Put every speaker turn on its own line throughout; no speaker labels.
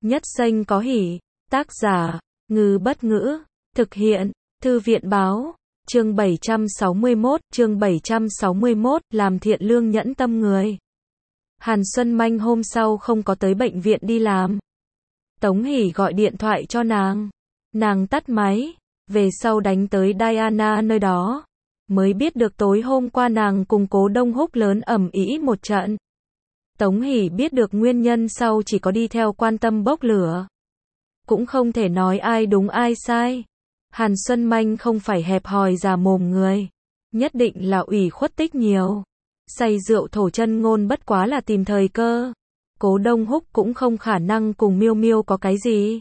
Nhất Xanh có hỉ. Tác giả, Ngư Bất Ngữ. Thực hiện, Thư viện Báo. Chương 761, làm thiện lương nhẫn tâm người. Hàn Xuân Manh hôm sau không có tới bệnh viện đi làm. Tống Hỷ gọi điện thoại cho nàng. Nàng tắt máy, về sau đánh tới Diana nơi đó. Mới biết được tối hôm qua nàng cùng Cố Đông Húc lớn ầm ĩ một trận. Tống Hỷ biết được nguyên nhân sau chỉ có đi theo quan tâm bốc lửa. Cũng không thể nói ai đúng ai sai. Hàn Xuân Manh không phải hẹp hòi già mồm người. Nhất định là ủy khuất tích nhiều. Say rượu thổ chân ngôn bất quá là tìm thời cơ. Cố Đông Húc cũng không khả năng cùng Miêu Miêu có cái gì.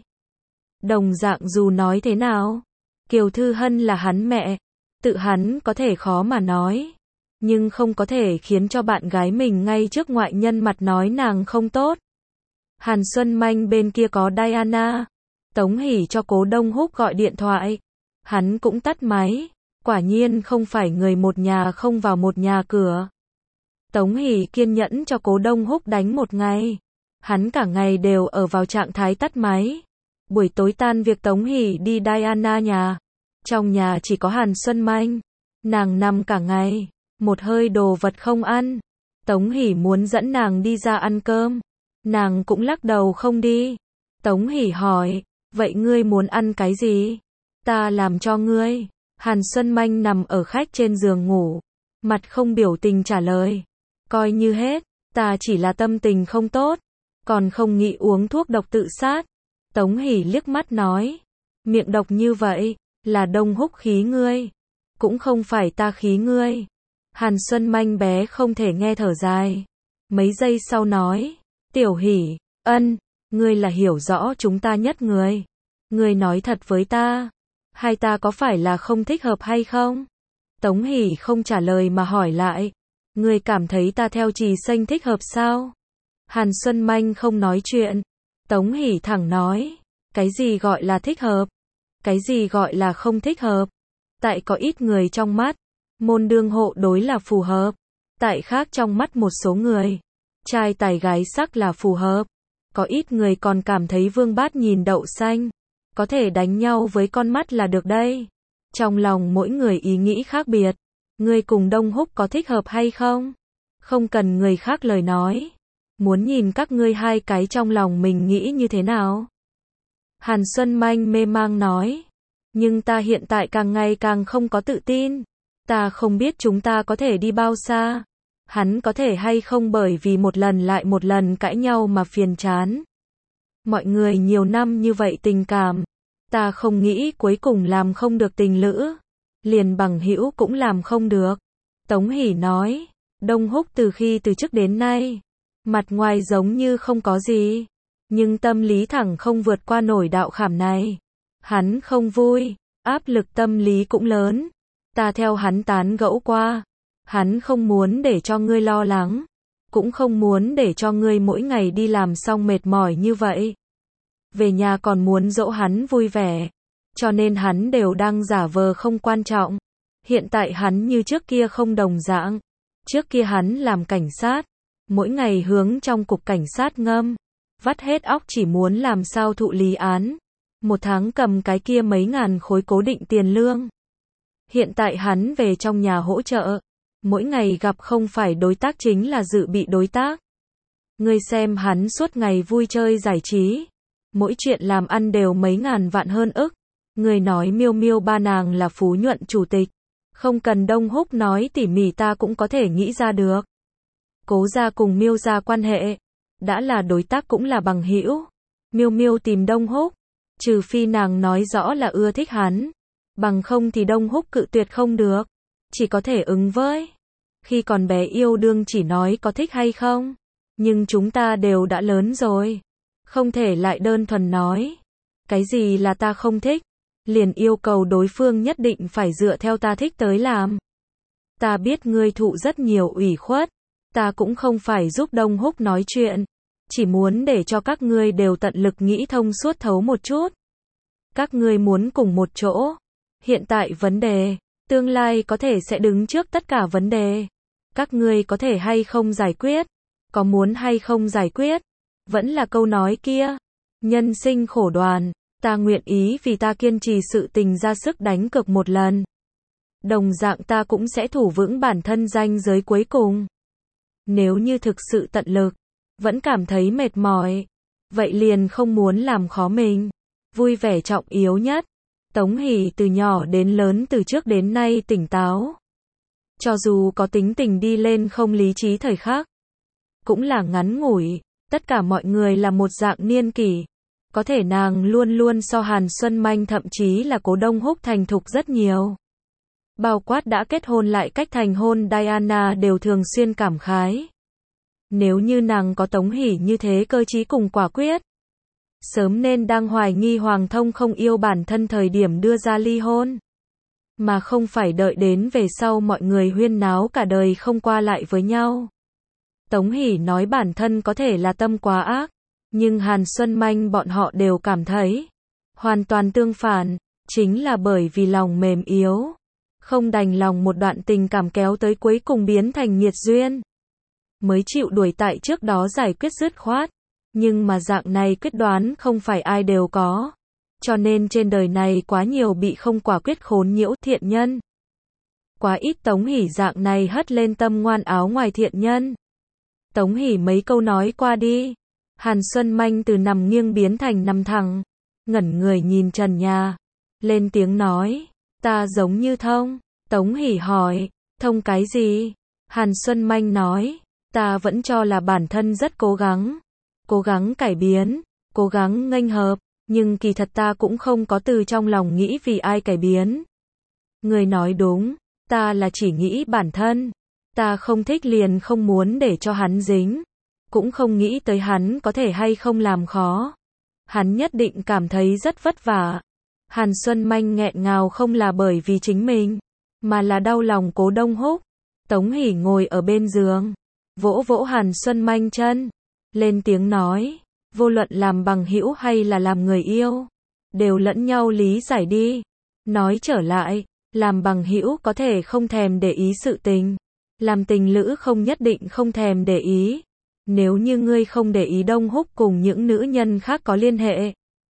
Đồng dạng dù nói thế nào, Kiều Thư Hân là hắn mẹ. Tự hắn có thể khó mà nói. Nhưng không có thể khiến cho bạn gái mình ngay trước ngoại nhân mặt nói nàng không tốt. Hàn Xuân Manh bên kia có Diana. Tống Hỷ cho Cố Đông Húc gọi điện thoại. Hắn cũng tắt máy. Quả nhiên không phải người một nhà không vào một nhà cửa. Tống Hỷ kiên nhẫn cho Cố Đông Húc đánh một ngày. Hắn cả ngày đều ở vào trạng thái tắt máy. Buổi tối tan việc Tống Hỷ đi Diana nhà. Trong nhà chỉ có Hàn Xuân Manh. Nàng nằm cả ngày. Một hơi đồ vật không ăn. Tống Hỷ muốn dẫn nàng đi ra ăn cơm. Nàng cũng lắc đầu không đi. Tống Hỷ hỏi, vậy ngươi muốn ăn cái gì? Ta làm cho ngươi. Hàn Xuân Manh nằm ở khách trên giường ngủ. Mặt không biểu tình trả lời. Coi như hết, ta chỉ là tâm tình không tốt. Còn không nghĩ uống thuốc độc tự sát. Tống Hỷ liếc mắt nói. Miệng độc như vậy, là Đông Húc khí ngươi. Cũng không phải ta khí ngươi. Hàn Xuân Manh bé không thể nghe thở dài. Mấy giây sau nói. Tiểu Hỷ, ngươi là hiểu rõ chúng ta nhất người. Ngươi nói thật với ta. Hai ta có phải là không thích hợp hay không? Tống Hỷ không trả lời mà hỏi lại. Ngươi cảm thấy ta theo Trì Xanh thích hợp sao? Hàn Xuân Manh không nói chuyện. Tống Hỷ thẳng nói. Cái gì gọi là thích hợp? Cái gì gọi là không thích hợp? Tại có ít người trong mắt, môn đương hộ đối là phù hợp. Tại khác trong mắt một số người, trai tài gái sắc là phù hợp. Có ít người còn cảm thấy vương bát nhìn đậu xanh. Có thể đánh nhau với con mắt là được đây. Trong lòng mỗi người ý nghĩ khác biệt. Ngươi cùng Đông Húc có thích hợp hay không? Không cần người khác lời nói. Muốn nhìn các ngươi hai cái trong lòng mình nghĩ như thế nào? Hàn Xuân Manh mê mang nói. Nhưng ta hiện tại càng ngày càng không có tự tin. Ta không biết chúng ta có thể đi bao xa. Hắn có thể hay không bởi vì một lần lại một lần cãi nhau mà phiền chán. Mọi người nhiều năm như vậy tình cảm. Ta không nghĩ cuối cùng làm không được tình lữ. Liền bằng hữu cũng làm không được. Tống Hỷ nói. Đông Húc từ khi từ trước đến nay. Mặt ngoài giống như không có gì. Nhưng tâm lý thẳng không vượt qua nổi đạo khảm này. Hắn không vui. Áp lực tâm lý cũng lớn. Ta theo hắn tán gẫu qua. Hắn không muốn để cho ngươi lo lắng. Cũng không muốn để cho ngươi mỗi ngày đi làm xong mệt mỏi như vậy. Về nhà còn muốn dỗ hắn vui vẻ. Cho nên hắn đều đang giả vờ không quan trọng. Hiện tại hắn như trước kia không đồng dạng. Trước kia hắn làm cảnh sát. Mỗi ngày hướng trong cục cảnh sát ngâm. Vắt hết óc chỉ muốn làm sao thụ lý án. Một tháng cầm cái kia mấy ngàn khối cố định tiền lương. Hiện tại hắn về trong nhà hỗ trợ. Mỗi ngày gặp không phải đối tác chính là dự bị đối tác. Ngươi xem hắn suốt ngày vui chơi giải trí. Mỗi chuyện làm ăn đều mấy ngàn vạn hơn ức. Ngươi nói Miêu Miêu ba nàng là Phú Nhuận chủ tịch. Không cần Đông Húc nói tỉ mỉ ta cũng có thể nghĩ ra được. Cố gia cùng Miêu gia quan hệ. Đã là đối tác cũng là bằng hữu. Miêu Miêu tìm Đông Húc. Trừ phi nàng nói rõ là ưa thích hắn. Bằng không thì Đông Húc cự tuyệt không được. Chỉ có thể ứng với. Khi còn bé yêu đương chỉ nói có thích hay không. Nhưng chúng ta đều đã lớn rồi. Không thể lại đơn thuần nói. Cái gì là ta không thích. Liền yêu cầu đối phương nhất định phải dựa theo ta thích tới làm. Ta biết ngươi thụ rất nhiều ủy khuất. Ta cũng không phải giúp Đông Húc nói chuyện. Chỉ muốn để cho các ngươi đều tận lực nghĩ thông suốt thấu một chút. Các ngươi muốn cùng một chỗ. Hiện tại vấn đề. Tương lai có thể sẽ đứng trước tất cả vấn đề. Các ngươi có thể hay không giải quyết. Có muốn hay không giải quyết. Vẫn là câu nói kia. Nhân sinh khổ đoàn, ta nguyện ý vì ta kiên trì sự tình ra sức đánh cược một lần. Đồng dạng ta cũng sẽ thủ vững bản thân ranh giới cuối cùng. Nếu như thực sự tận lực, vẫn cảm thấy mệt mỏi, vậy liền không muốn làm khó mình. Vui vẻ trọng yếu nhất. Tống Hỷ từ nhỏ đến lớn từ trước đến nay tỉnh táo. Cho dù có tính tình đi lên không lý trí thời khắc, cũng là ngắn ngủi, tất cả mọi người là một dạng niên kỷ. Có thể nàng luôn luôn so Hàn Xuân Manh thậm chí là Cố Đông Húc thành thục rất nhiều. Bao quát đã kết hôn lại cách thành hôn Diana đều thường xuyên cảm khái. Nếu như nàng có Tống Hỷ như thế cơ trí cùng quả quyết, sớm nên đang hoài nghi Hoàng Thông không yêu bản thân thời điểm đưa ra ly hôn. Mà không phải đợi đến về sau mọi người huyên náo cả đời không qua lại với nhau. Tống Hỷ nói bản thân có thể là tâm quá ác, nhưng Hàn Xuân Manh bọn họ đều cảm thấy hoàn toàn tương phản, chính là bởi vì lòng mềm yếu, không đành lòng một đoạn tình cảm kéo tới cuối cùng biến thành nghiệt duyên, mới chịu đuổi tại trước đó giải quyết dứt khoát. Nhưng mà dạng này quyết đoán không phải ai đều có, cho nên trên đời này quá nhiều bị không quả quyết khốn nhiễu thiện nhân. Quá ít Tống Hỷ dạng này hất lên tâm ngoan áo ngoài thiện nhân. Tống Hỷ mấy câu nói qua đi, Hàn Xuân Manh từ nằm nghiêng biến thành nằm thẳng, ngẩn người nhìn trần nhà, lên tiếng nói, ta giống như thông. Tống Hỷ hỏi, thông cái gì? Hàn Xuân Manh nói, ta vẫn cho là bản thân rất cố gắng cải biến, cố gắng nghênh hợp, nhưng kỳ thật ta cũng không có từ trong lòng nghĩ vì ai cải biến. Người nói đúng, ta là chỉ nghĩ bản thân, ta không thích liền không muốn để cho hắn dính, cũng không nghĩ tới hắn có thể hay không làm khó. Hắn nhất định cảm thấy rất vất vả. Hàn Xuân Manh nghẹn ngào không là bởi vì chính mình, mà là đau lòng Cố Đông Húc. Tống Hỷ ngồi ở bên giường, vỗ vỗ Hàn Xuân Manh chân, lên tiếng nói, vô luận làm bằng hữu hay là làm người yêu, đều lẫn nhau lý giải đi. Nói trở lại, làm bằng hữu có thể không thèm để ý sự tình, làm tình lữ không nhất định không thèm để ý. Nếu như ngươi không để ý Đông Húc cùng những nữ nhân khác có liên hệ,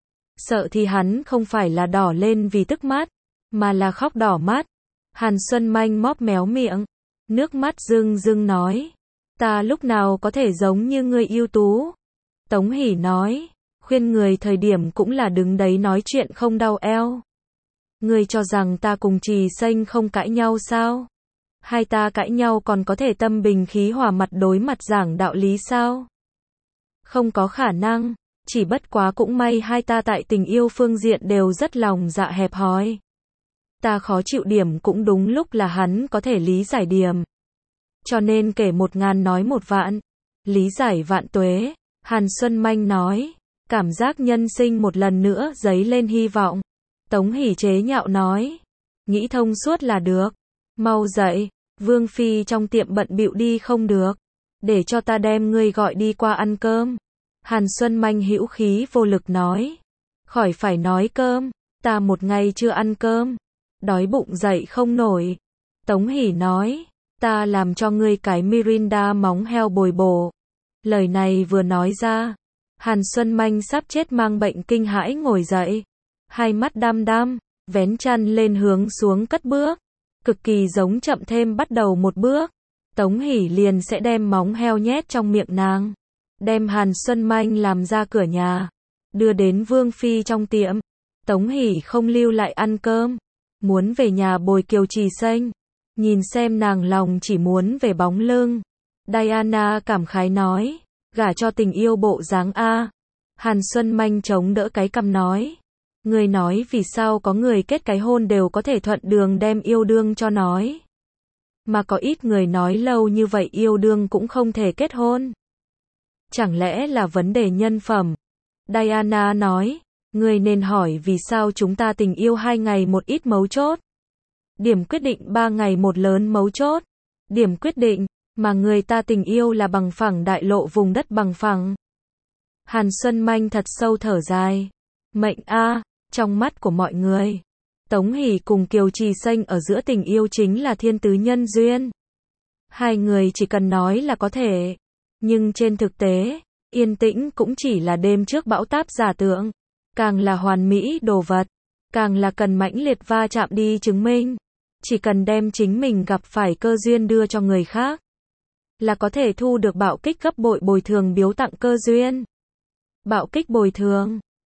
sợ thì hắn không phải là đỏ lên vì tức mắt, mà là khóc đỏ mắt. Hàn Xuân Manh móp méo miệng, nước mắt rưng rưng nói, ta lúc nào có thể giống như ngươi ưu tú. Tống Hỷ nói, khuyên người thời điểm cũng là đứng đấy nói chuyện không đau eo. Ngươi cho rằng ta cùng Trì Xanh không cãi nhau sao? Hai ta cãi nhau còn có thể tâm bình khí hòa mặt đối mặt giảng đạo lý sao? Không có khả năng, chỉ bất quá cũng may hai ta tại tình yêu phương diện đều rất lòng dạ hẹp hòi. Ta khó chịu điểm cũng đúng lúc là hắn có thể lý giải điểm. Cho nên kể 1000 nói 1 vạn, lý giải vạn tuế. Hàn Xuân Manh nói, cảm giác nhân sinh một lần nữa dấy lên hy vọng. Tống Hỷ chế nhạo nói, nghĩ thông suốt là được. Mau dậy, Vương Phi trong tiệm bận bịu đi không được. Để cho ta đem ngươi gọi đi qua ăn cơm. Hàn Xuân Manh hữu khí vô lực nói, khỏi phải nói cơm, ta một ngày chưa ăn cơm, đói bụng dậy không nổi. Tống Hỷ nói, ta làm cho ngươi cái Mirinda móng heo bồi bổ. Lời này vừa nói ra, Hàn Xuân Manh sắp chết mang bệnh kinh hãi ngồi dậy, hai mắt đăm đăm, vén chăn lên hướng xuống cất bước, cực kỳ giống chậm thêm bắt đầu một bước. Tống Hỷ liền sẽ đem móng heo nhét trong miệng nàng, đem Hàn Xuân Manh làm ra cửa nhà, đưa đến Vương Phi trong tiệm. Tống Hỷ không lưu lại ăn cơm, muốn về nhà bồi Kiều Trì Xanh, nhìn xem nàng lòng chỉ muốn về bóng lưng. Diana cảm khái nói, gả cho tình yêu bộ dáng a. Hàn Xuân Manh chống đỡ cái cằm nói, người nói vì sao có người kết cái hôn đều có thể thuận đường đem yêu đương cho nói, mà có ít người nói lâu như vậy yêu đương cũng không thể kết hôn. Chẳng lẽ là vấn đề nhân phẩm? Diana nói, người nên hỏi vì sao chúng ta tình yêu 2 ngày một ít mấu chốt, điểm quyết định 3 ngày một lớn mấu chốt, điểm quyết định mà người ta tình yêu là bằng phẳng đại lộ vùng đất bằng phẳng. Hàn Xuân Manh thật sâu thở dài, mệnh a, trong mắt của mọi người, Tống Hỷ cùng Kiều Trì Xanh ở giữa tình yêu chính là thiên tứ nhân duyên. Hai người chỉ cần nói là có thể, nhưng trên thực tế, Yên tĩnh cũng chỉ là đêm trước bão táp giả tưởng. Càng là hoàn mỹ đồ vật, càng là cần mãnh liệt va chạm đi chứng minh. Chỉ cần đem chính mình gặp phải cơ duyên đưa cho người khác, là có thể thu được bạo kích gấp bội bồi thường biếu tặng cơ duyên. Bạo kích bồi thường.